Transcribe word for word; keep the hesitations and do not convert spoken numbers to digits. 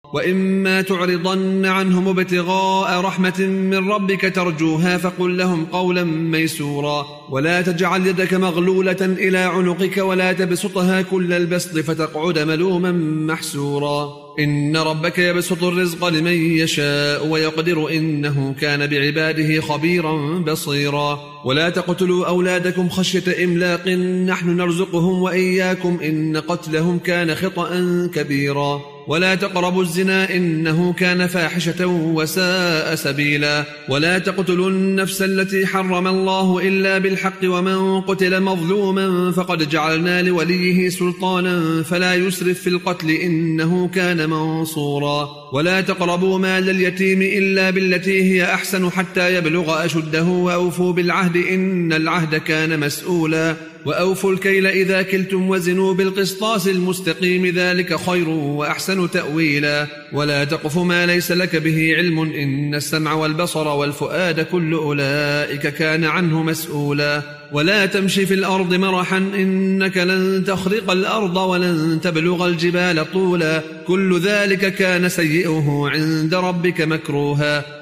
وإما تعرضن عنهم ابتغاء رحمة من ربك ترجوها فقل لهم قولا ميسورا ولا تجعل يدك مغلولة إلى عنقك ولا تبسطها كل البسط فتقعد ملوما محسورا إن ربك يبسط الرزق لمن يشاء ويقدر إنه كان بعباده خبيرا بصيرا ولا تقتلوا أولادكم خشية إملاق نحن نرزقهم وإياكم إن قتلهم كان خطأ كبيرا ولا تقربوا الزنا إنه كان فاحشة وساء سبيلا ولا تقتلوا النفس التي حرم الله إلا بالحق ومن قتل مظلوما فقد جعلنا لوليه سلطانا فلا يسرف في القتل إنه كان منصورا ولا تقربوا مال اليتيم إلا بالتي هي أحسن حتى يبلغ أشده وأوفوا بالعهد إن العهد كان مسؤولا وأوفوا الكيل إذا كلتم وزنوا بالقسطاس المستقيم ذلك خير وأحسن تأويلا ولا تقف ما ليس لك به علم إن السمع والبصر والفؤاد كل أولئك كان عنه مسؤولا ولا تمشي في الأرض مرحا إنك لن تخرق الأرض ولن تبلغ الجبال طولا كل ذلك كان سيئه عند ربك مكروها